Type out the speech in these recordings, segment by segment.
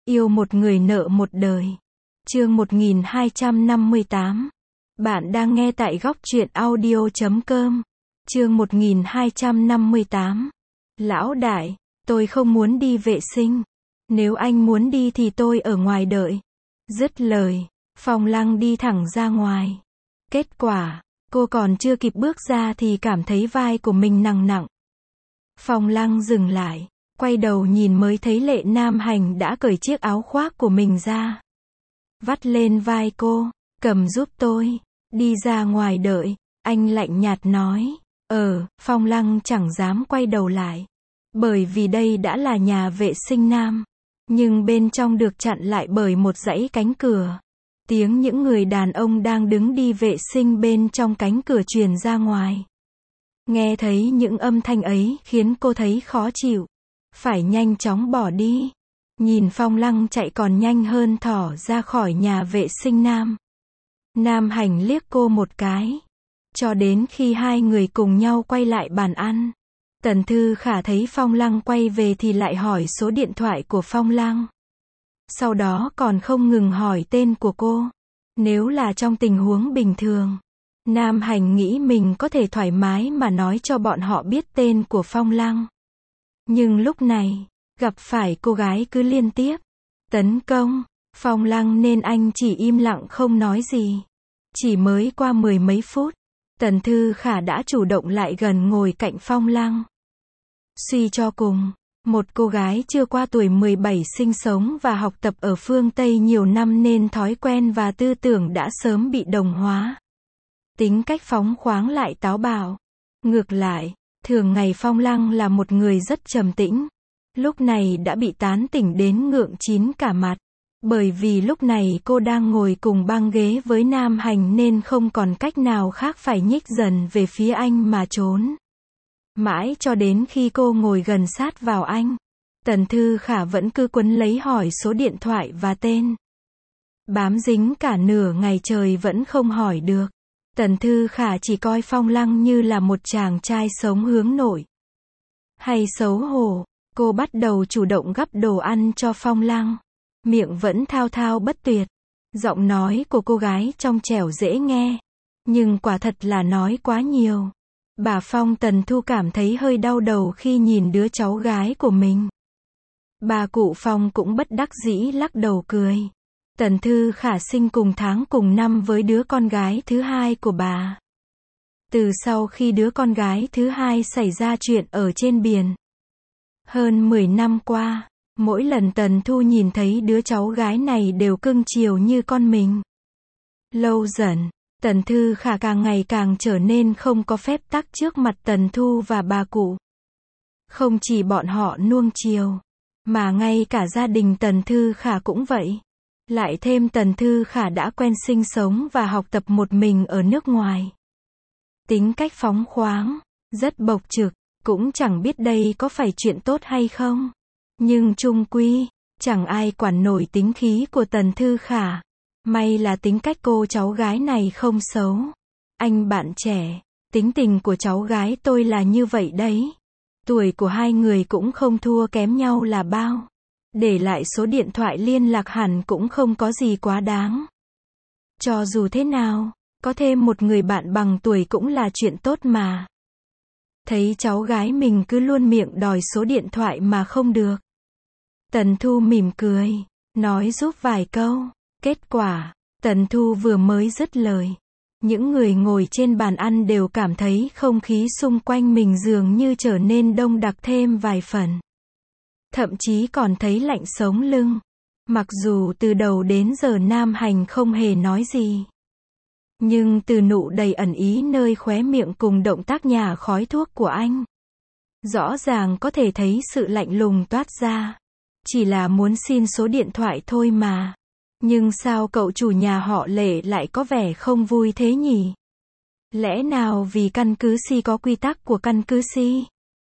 Yêu một người nợ một đời. Chương 1258. Bạn đang nghe tại góc truyện audio.com. Chương 1258. Lão đại, tôi không muốn đi vệ sinh. Nếu anh muốn đi thì tôi ở ngoài đợi. Dứt lời, Phong Lăng đi thẳng ra ngoài. Kết quả, cô còn chưa kịp bước ra thì cảm thấy vai của mình nặng nặng. Phong Lăng dừng lại, quay đầu nhìn mới thấy Lệ Nam Hành đã cởi chiếc áo khoác của mình ra. Vắt lên vai cô, cầm giúp tôi, đi ra ngoài đợi, anh lạnh nhạt nói. Phong Lăng chẳng dám quay đầu lại. Bởi vì đây đã là nhà vệ sinh nam. Nhưng bên trong được chặn lại bởi một dãy cánh cửa. Tiếng những người đàn ông đang đứng đi vệ sinh bên trong cánh cửa truyền ra ngoài. Nghe thấy những âm thanh ấy khiến cô thấy khó chịu. Phải nhanh chóng bỏ đi. Nhìn Phong Lăng chạy còn nhanh hơn thỏ ra khỏi nhà vệ sinh nam. Nam Hành liếc cô một cái. Cho đến khi hai người cùng nhau quay lại bàn ăn. Tần Thư Khả thấy Phong Lăng quay về thì lại hỏi số điện thoại của Phong Lăng. Sau đó còn không ngừng hỏi tên của cô. Nếu là trong tình huống bình thường, Nam Hành nghĩ mình có thể thoải mái mà nói cho bọn họ biết tên của Phong Lăng. Nhưng lúc này, gặp phải cô gái cứ liên tiếp tấn công Phong Lăng nên anh chỉ im lặng không nói gì. Chỉ mới qua mười mấy phút, Tần Thư Khả đã chủ động lại gần ngồi cạnh Phong Lăng. Suy cho cùng, một cô gái chưa qua tuổi 17 sinh sống và học tập ở phương Tây nhiều năm nên thói quen và tư tưởng đã sớm bị đồng hóa. Tính cách phóng khoáng lại táo bạo. Ngược lại, thường ngày Phong Lăng là một người rất trầm tĩnh. Lúc này đã bị tán tỉnh đến ngượng chín cả mặt. Bởi vì lúc này cô đang ngồi cùng băng ghế với Nam Hành nên không còn cách nào khác phải nhích dần về phía anh mà trốn. Mãi cho đến khi cô ngồi gần sát vào anh, Tần Thư Khả vẫn cứ quấn lấy hỏi số điện thoại và tên. Bám dính cả nửa ngày trời vẫn không hỏi được. Tần Thư Khả chỉ coi Phong Lăng như là một chàng trai sống hướng nội. Hay xấu hổ, cô bắt đầu chủ động gắp đồ ăn cho Phong Lăng. Miệng vẫn thao thao bất tuyệt. Giọng nói của cô gái trong trẻo dễ nghe. Nhưng quả thật là nói quá nhiều. Bà Phong Tần Thu cảm thấy hơi đau đầu khi nhìn đứa cháu gái của mình. Bà cụ Phong cũng bất đắc dĩ lắc đầu cười. Tần Thư Khả sinh cùng tháng cùng năm với đứa con gái thứ hai của bà. Từ sau khi đứa con gái thứ hai xảy ra chuyện ở trên biển. Hơn 10 năm qua, mỗi lần Tần Thu nhìn thấy đứa cháu gái này đều cưng chiều như con mình. Lâu dần, Tần Thư Khả càng ngày càng trở nên không có phép tắc trước mặt Tần Thu và bà cụ. Không chỉ bọn họ nuông chiều, mà ngay cả gia đình Tần Thư Khả cũng vậy. Lại thêm Tần Thư Khả đã quen sinh sống và học tập một mình ở nước ngoài. Tính cách phóng khoáng, rất bộc trực, cũng chẳng biết đây có phải chuyện tốt hay không. Nhưng chung quy, chẳng ai quản nổi tính khí của Tần Thư Khả. May là tính cách cô cháu gái này không xấu. Anh bạn trẻ, tính tình của cháu gái tôi là như vậy đấy. Tuổi của hai người cũng không thua kém nhau là bao. Để lại số điện thoại liên lạc hẳn cũng không có gì quá đáng. Cho dù thế nào, có thêm một người bạn bằng tuổi cũng là chuyện tốt mà. Thấy cháu gái mình cứ luôn miệng đòi số điện thoại mà không được. Tần Thu mỉm cười, nói giúp vài câu. Kết quả, Tần Thu vừa mới dứt lời. Những người ngồi trên bàn ăn đều cảm thấy không khí xung quanh mình dường như trở nên đông đặc thêm vài phần. Thậm chí còn thấy lạnh sống lưng. Mặc dù từ đầu đến giờ Nam Hành không hề nói gì. Nhưng từ nụ đầy ẩn ý nơi khóe miệng cùng động tác nhả khói thuốc của anh, rõ ràng có thể thấy sự lạnh lùng toát ra. Chỉ là muốn xin số điện thoại thôi mà. Nhưng sao cậu chủ nhà họ Lệ lại có vẻ không vui thế nhỉ? Lẽ nào vì căn cứ Si có quy tắc của căn cứ Si?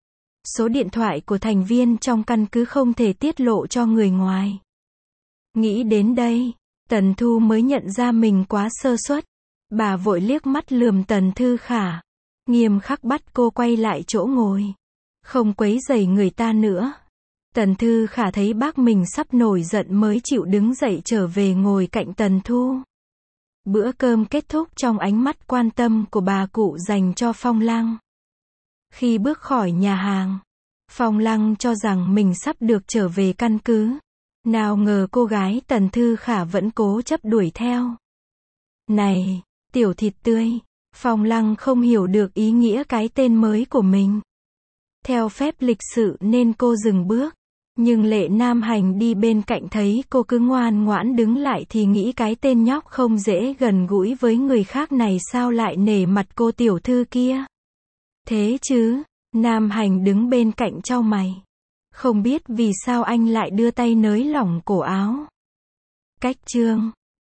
Số điện thoại của thành viên trong căn cứ không thể tiết lộ cho người ngoài. Nghĩ đến đây, Tần Thu mới nhận ra mình quá sơ suất. Bà vội liếc mắt lườm Tần Thư Khả. Nghiêm khắc bắt cô quay lại chỗ ngồi. Không quấy rầy người ta nữa. Tần Thư Khả thấy bác mình sắp nổi giận mới chịu đứng dậy trở về ngồi cạnh Tần Thu. Bữa cơm kết thúc trong ánh mắt quan tâm của bà cụ dành cho Phong Lăng. Khi bước khỏi nhà hàng, Phong Lăng cho rằng mình sắp được trở về căn cứ. Nào ngờ cô gái Tần Thư Khả vẫn cố chấp đuổi theo. Này, tiểu thịt tươi. Phong Lăng không hiểu được ý nghĩa cái tên mới của mình. Theo phép lịch sự nên cô dừng bước. Nhưng Lệ Nam Hành đi bên cạnh thấy cô cứ ngoan ngoãn đứng lại thì nghĩ cái tên nhóc không dễ gần gũi với người khác này sao lại nể mặt cô tiểu thư kia. Thế chứ, Nam Hành đứng bên cạnh chau mày. Không biết vì sao anh lại đưa tay nới lỏng cổ áo. Cách chương